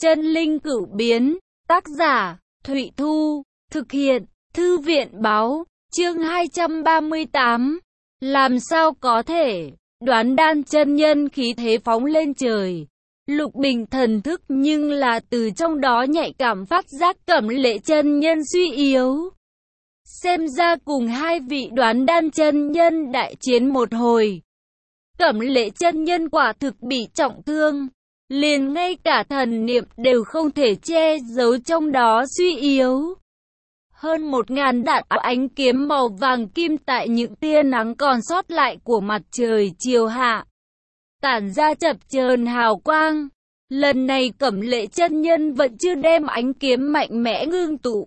Chân linh cửu biến, tác giả, Thụy Thu, thực hiện, Thư viện báo, chương 238. Làm sao có thể, Đoán Đan chân nhân khí thế phóng lên trời. Lục Bình thần thức nhưng là từ trong đó nhạy cảm phát giác Cẩm Lệ chân nhân suy yếu. Xem ra cùng hai vị Đoán Đan chân nhân đại chiến một hồi. Cẩm Lệ chân nhân quả thực bị trọng thương, liền ngay cả thần niệm đều không thể che giấu trong đó suy yếu. Hơn 1000 đạn ánh kiếm màu vàng kim tại những tia nắng còn sót lại của mặt trời chiều hạ, tản ra chập chờn hào quang. Lần này Cẩm Lệ chân nhân vẫn chưa đem ánh kiếm mạnh mẽ ngưng tụ,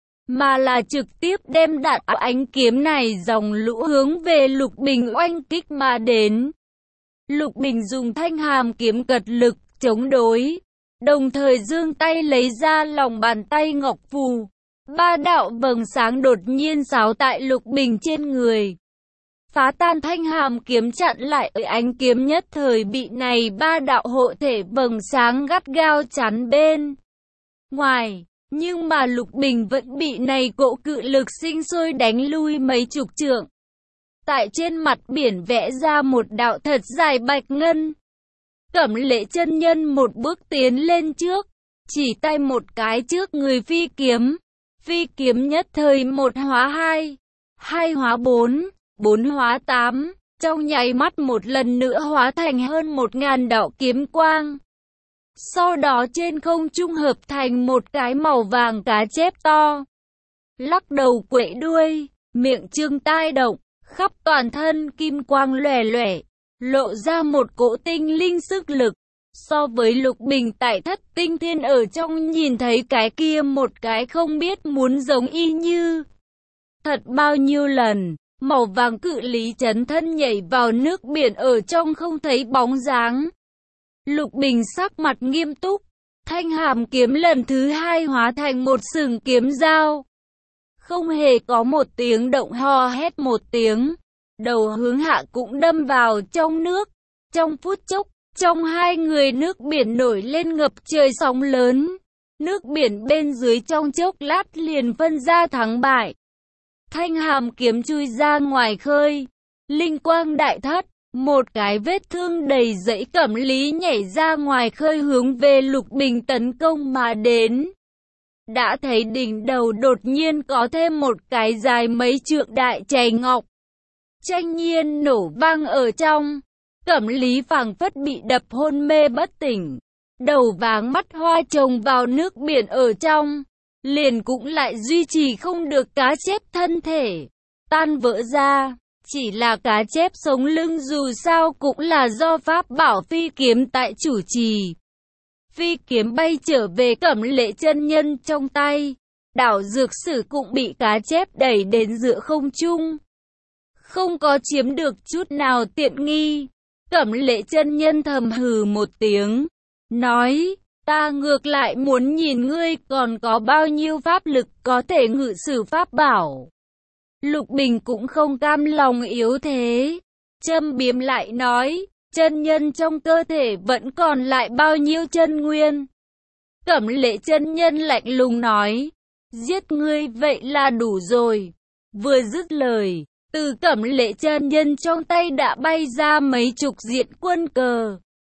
mà là trực tiếp đem đạn ánh kiếm này dòng lũ hướng về Lục Bình oanh kích mà đến. Lục Bình dùng thanh hàm kiếm cật lực chống đối, đồng thời giương tay lấy ra lòng bàn tay ngọc phù. 3 đạo vầng sáng đột nhiên xáo tại Lục Bình trên người, phá tan thanh hàm kiếm chặn lại ánh kiếm, nhất thời bị này 3 đạo hộ thể vầng sáng gắt gao chắn bên ngoài. Nhưng mà Lục Bình vẫn bị này cỗ cự lực sinh sôi đánh lui mấy chục trượng. Tại trên mặt biển vẽ ra một đạo thật dài bạch ngân. Cẩm Lệ chân nhân một bước tiến lên trước, chỉ tay một cái trước người phi kiếm. Phi kiếm nhất thời 1 hóa 2, 2 hóa 4, 4 hóa 8, trong nháy mắt một lần nữa hóa thành hơn 1000 đạo kiếm quang. Sau đó trên không trung hợp thành một cái màu vàng cá chép to, lắc đầu quậy đuôi, miệng trương tai động, khắp toàn thân kim quang lòe lòe, lộ ra một cỗ tinh linh sức lực. So với Lục Bình tại Thất Tinh Thiên ở trong nhìn thấy cái kia một cái không biết muốn giống y như thật bao nhiêu lần. Màu vàng cự lý chấn thân nhảy vào nước biển ở trong không thấy bóng dáng. Lục Bình sắc mặt nghiêm túc, thanh hàm kiếm lần thứ 2 hóa thành một sừng kiếm dao. Không hề có một tiếng động, ho hét một tiếng, đầu hướng hạ cũng đâm vào trong nước. Trong phút chốc, trong hai người nước biển nổi lên ngập trời sóng lớn. Nước biển bên dưới trong chốc lát liền phân ra thắng bại. Thanh hàm kiếm chui ra ngoài khơi, linh quang đại thất, một cái vết thương đầy dẫy Cẩm Lý nhảy ra ngoài khơi hướng về Lục Bình tấn công mà đến. Đã thấy đỉnh đầu đột nhiên có thêm một cái dài mấy trượng đại chày ngọc, tranh nhiên nổ vang ở trong. Cẩm Lý phảng phất bị đập hôn mê bất tỉnh, đầu váng mắt hoa trồng vào nước biển ở trong, liền cũng lại duy trì không được cá chép thân thể, tan vỡ ra. Chỉ là cá chép sống lưng dù sao cũng là do pháp bảo phi kiếm tại chủ trì. Phi kiếm bay trở về Cẩm Lệ chân nhân trong tay, đảo dược sử cũng bị cá chép đẩy đến giữa không trung, không có chiếm được chút nào tiện nghi. Cẩm Lệ chân nhân thầm hừ một tiếng, nói, ta ngược lại muốn nhìn ngươi còn có bao nhiêu pháp lực có thể ngự sử pháp bảo. Lục Bình cũng không cam lòng yếu thế, châm biếm lại nói, chân nhân trong cơ thể vẫn còn lại bao nhiêu chân nguyên. Cẩm Lệ chân nhân lạnh lùng nói, giết ngươi vậy là đủ rồi. Vừa dứt lời, từ Cẩm Lệ chân nhân trong tay đã bay ra mấy chục diện quân cờ,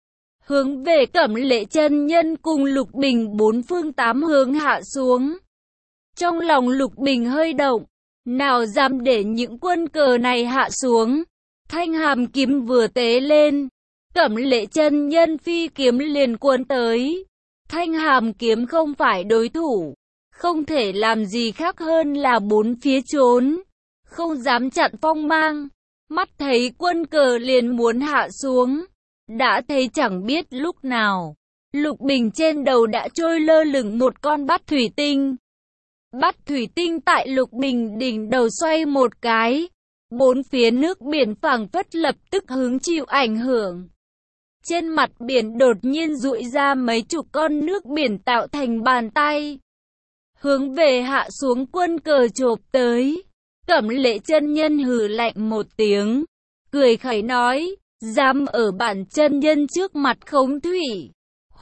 hướng về Cẩm Lệ chân nhân cùng Lục Bình 4 phương 8 hướng hạ xuống. Trong lòng Lục Bình hơi động, nào dám để những quân cờ này hạ xuống. Thanh hàm kiếm vừa tế lên, Cẩm Lệ chân nhân phi kiếm liền cuốn tới. Thanh hàm kiếm không phải đối thủ, không thể làm gì khác hơn là bốn phía trốn, không dám chặn phong mang. Mắt thấy quân cờ liền muốn hạ xuống, đã thấy chẳng biết lúc nào, Lục Bình trên đầu đã trôi lơ lửng một con bát thủy tinh. Bát thủy tinh tại Lục Bình đỉnh đầu xoay một cái, bốn phía nước biển phảng phất lập tức hứng chịu ảnh hưởng. Trên mặt biển đột nhiên dụi ra mấy chục con nước biển tạo thành bàn tay, hướng về hạ xuống quân cờ chộp tới. Cẩm Lệ chân nhân hừ lạnh một tiếng, cười khẩy nói, dám ở bản chân nhân trước mặt khống thủy,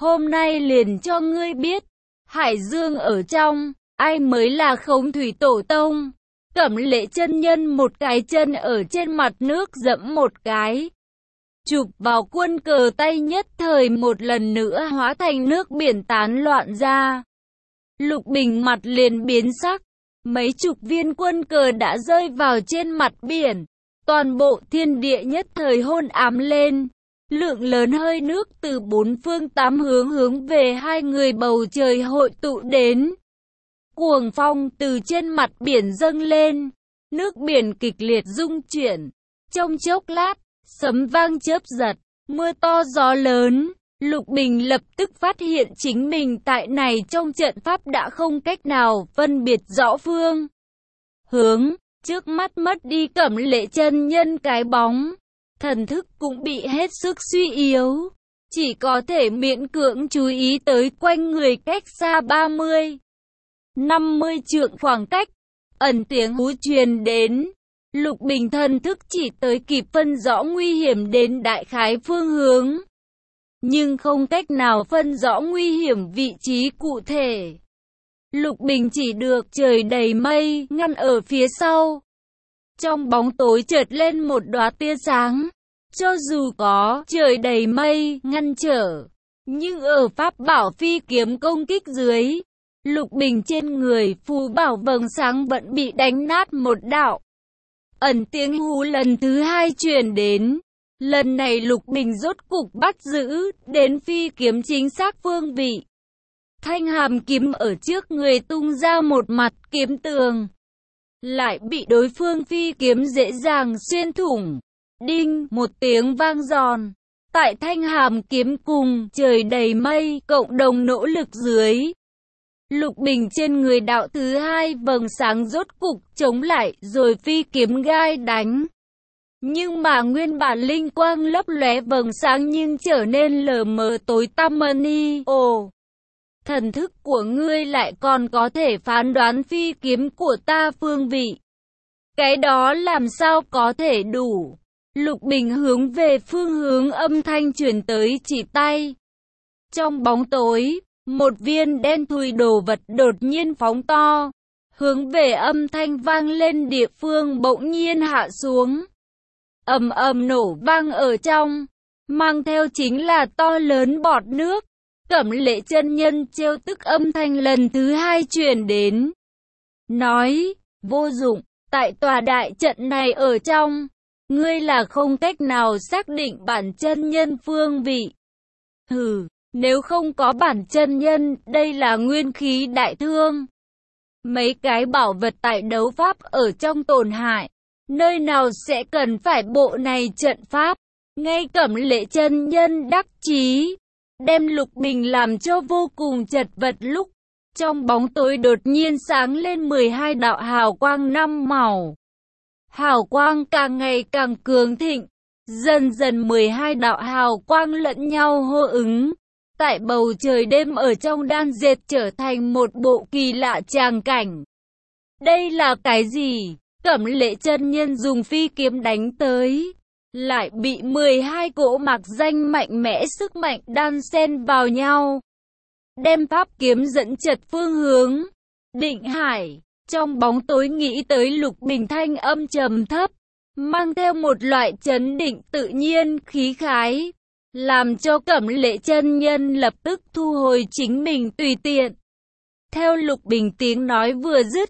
Hôm nay liền cho ngươi biết, hải dương ở trong, ai mới là Khống thủy tổ tông. Cẩm Lệ chân nhân một cái chân ở trên mặt nước dẫm một cái, chụp vào quân cờ tay, nhất thời một lần nữa hóa thành nước biển tán loạn ra. Lục Bình mặt liền biến sắc, mấy chục viên quân cờ đã rơi vào trên mặt biển, toàn bộ thiên địa nhất thời hôn ám lên. Lượng lớn hơi nước từ bốn phương tám hướng hướng về hai người bầu trời hội tụ đến. Cuồng phong từ trên mặt biển dâng lên, nước biển kịch liệt rung chuyển. Trong chốc lát, sấm vang chớp giật, mưa to gió lớn. Lục Bình lập tức phát hiện chính mình tại này trong trận pháp đã không cách nào phân biệt rõ phương hướng. Trước mắt mất đi Cẩm Lệ chân nhân cái bóng, thần thức cũng bị hết sức suy yếu, chỉ có thể miễn cưỡng chú ý tới quanh người cách xa 30-50 trượng khoảng cách. Ẩn tiếng hú truyền đến, Lục Bình thần thức chỉ tới kịp phân rõ nguy hiểm đến đại khái phương hướng, nhưng không cách nào phân rõ nguy hiểm vị trí cụ thể. Lục Bình chỉ được trời đầy mây ngăn ở phía sau. Trong bóng tối chợt lên một đóa tia sáng. Cho dù có trời đầy mây ngăn trở, nhưng ở pháp bảo phi kiếm công kích dưới, Lục Bình trên người phù bảo vầng sáng vẫn bị đánh nát một đạo. Ẩn tiếng hú lần thứ hai truyền đến. Lần này Lục Bình rốt cục bắt giữ đến phi kiếm chính xác phương vị. Thanh hàm kiếm ở trước người tung ra một mặt kiếm tường, lại bị đối phương phi kiếm dễ dàng xuyên thủng. Đinh, một tiếng vang giòn. Tại thanh hàm kiếm cùng trời đầy mây cộng đồng nỗ lực dưới, Lục Bình trên người đạo thứ hai vầng sáng rốt cục chống lại rồi phi kiếm gai đánh. Nhưng mà nguyên bản linh quang lấp lóe vầng sáng nhưng trở nên lờ mờ tối tăm ni. Ồ, thần thức của ngươi lại còn có thể phán đoán phi kiếm của ta phương vị. Cái đó làm sao có thể đủ? Lục Bình hướng về phương hướng âm thanh truyền tới chỉ tay. Trong bóng tối, một viên đen thui đồ vật đột nhiên phóng to, hướng về âm thanh vang lên địa phương bỗng nhiên hạ xuống. Ầm ầm nổ vang ở trong, mang theo chính là to lớn bọt nước. Cẩm Lệ chân nhân trêu tức âm thanh lần thứ hai truyền đến, nói, vô dụng, tại tòa đại trận này ở trong, ngươi là không cách nào xác định bản chân nhân phương vị. Hừ, nếu không có bản chân nhân, đây là nguyên khí đại thương. Mấy cái bảo vật tại đấu pháp ở trong tổn hại, nơi nào sẽ cần phải bộ này trận pháp. Ngay Cẩm Lệ chân nhân đắc chí, đem Lục Bình làm cho vô cùng chật vật lúc. Trong bóng tối đột nhiên sáng lên 12 đạo hào quang năm màu. Hào quang càng ngày càng cường thịnh, dần dần 12 đạo hào quang lẫn nhau hô ứng. Tại bầu trời đêm ở trong đan dệt trở thành một bộ kỳ lạ tràng cảnh. Đây là cái gì? Cẩm Lệ chân nhân dùng phi kiếm đánh tới, lại bị 12 cỗ mạc danh mạnh mẽ sức mạnh đan xen vào nhau, đem pháp kiếm dẫn chật phương hướng. Định Hải, trong bóng tối nghĩ tới Lục Bình, thanh âm trầm thấp, mang theo một loại chấn định tự nhiên khí khái, làm cho Cẩm Lệ chân nhân lập tức thu hồi chính mình tùy tiện. Theo Lục Bình tiếng nói vừa dứt,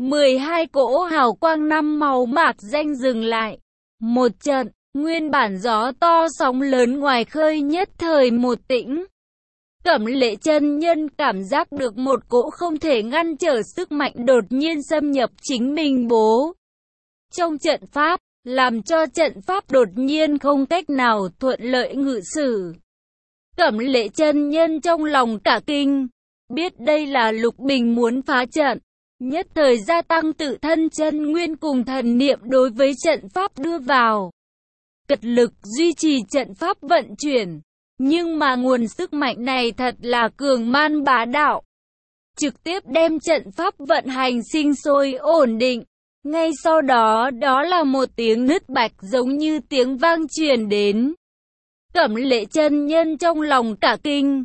12 cỗ hào quang năm màu mạc danh dừng lại. Một trận, nguyên bản gió to sóng lớn ngoài khơi nhất thời một tĩnh. Cẩm Lệ chân nhân cảm giác được một cỗ không thể ngăn trở sức mạnh đột nhiên xâm nhập chính mình bố trong trận pháp, làm cho trận pháp đột nhiên không cách nào thuận lợi ngự sử. Cẩm Lệ chân nhân trong lòng cả kinh, biết đây là Lục Bình muốn phá trận, nhất thời gia tăng tự thân chân nguyên cùng thần niệm đối với trận pháp đưa vào, cật lực duy trì trận pháp vận chuyển. Nhưng mà nguồn sức mạnh này thật là cường man bá đạo, trực tiếp đem trận pháp vận hành sinh sôi ổn định. Ngay sau đó, đó là một tiếng nứt bạch giống như tiếng vang truyền đến. Cẩm Lệ chân nhân trong lòng cả kinh,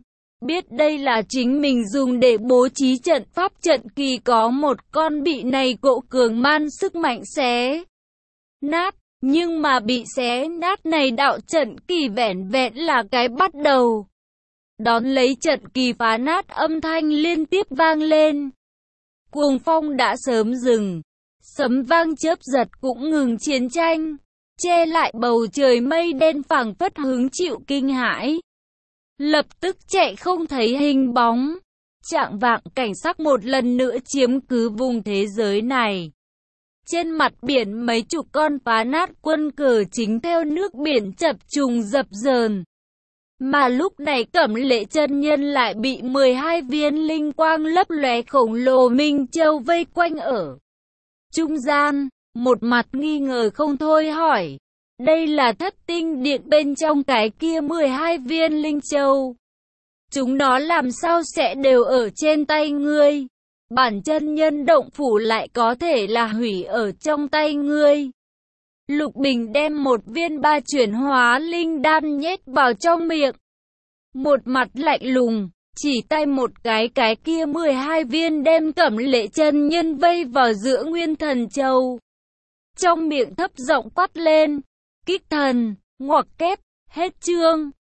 biết đây là chính mình dùng để bố trí trận pháp trận kỳ, có một con bị này cộ cường man sức mạnh xé nát. Nhưng mà bị xé nát này đạo trận kỳ vẻn vẹn là cái bắt đầu. Đón lấy trận kỳ phá nát, âm thanh liên tiếp vang lên. Cuồng phong đã sớm dừng, sấm vang chớp giật cũng ngừng chiến tranh, che lại bầu trời mây đen phảng phất hứng chịu kinh hãi. Lập tức chạy không thấy hình bóng. Trạng vạng cảnh sắc một lần nữa chiếm cứ vùng thế giới này. Trên mặt biển mấy chục con phá nát quân cờ chính theo nước biển chập trùng dập dờn. Mà lúc này Cẩm Lệ chân nhân lại bị 12 viên linh quang lấp lóe khổng lồ Minh Châu vây quanh ở trung gian, một mặt nghi ngờ không thôi hỏi. Đây là Thất Tinh Điện, bên trong cái kia 12 viên linh châu. Chúng nó làm sao sẽ đều ở trên tay ngươi? Bản chân nhân động phủ lại có thể là hủy ở trong tay ngươi. Lục Bình đem một viên 3 chuyển hóa linh đan nhét vào trong miệng. Một mặt lạnh lùng, chỉ tay một cái kia 12 viên đem Cẩm Lệ chân nhân vây vào giữa Nguyên Thần Châu. Trong miệng thấp giọng quát lên, kích thần, ngoặc kép, hết chương.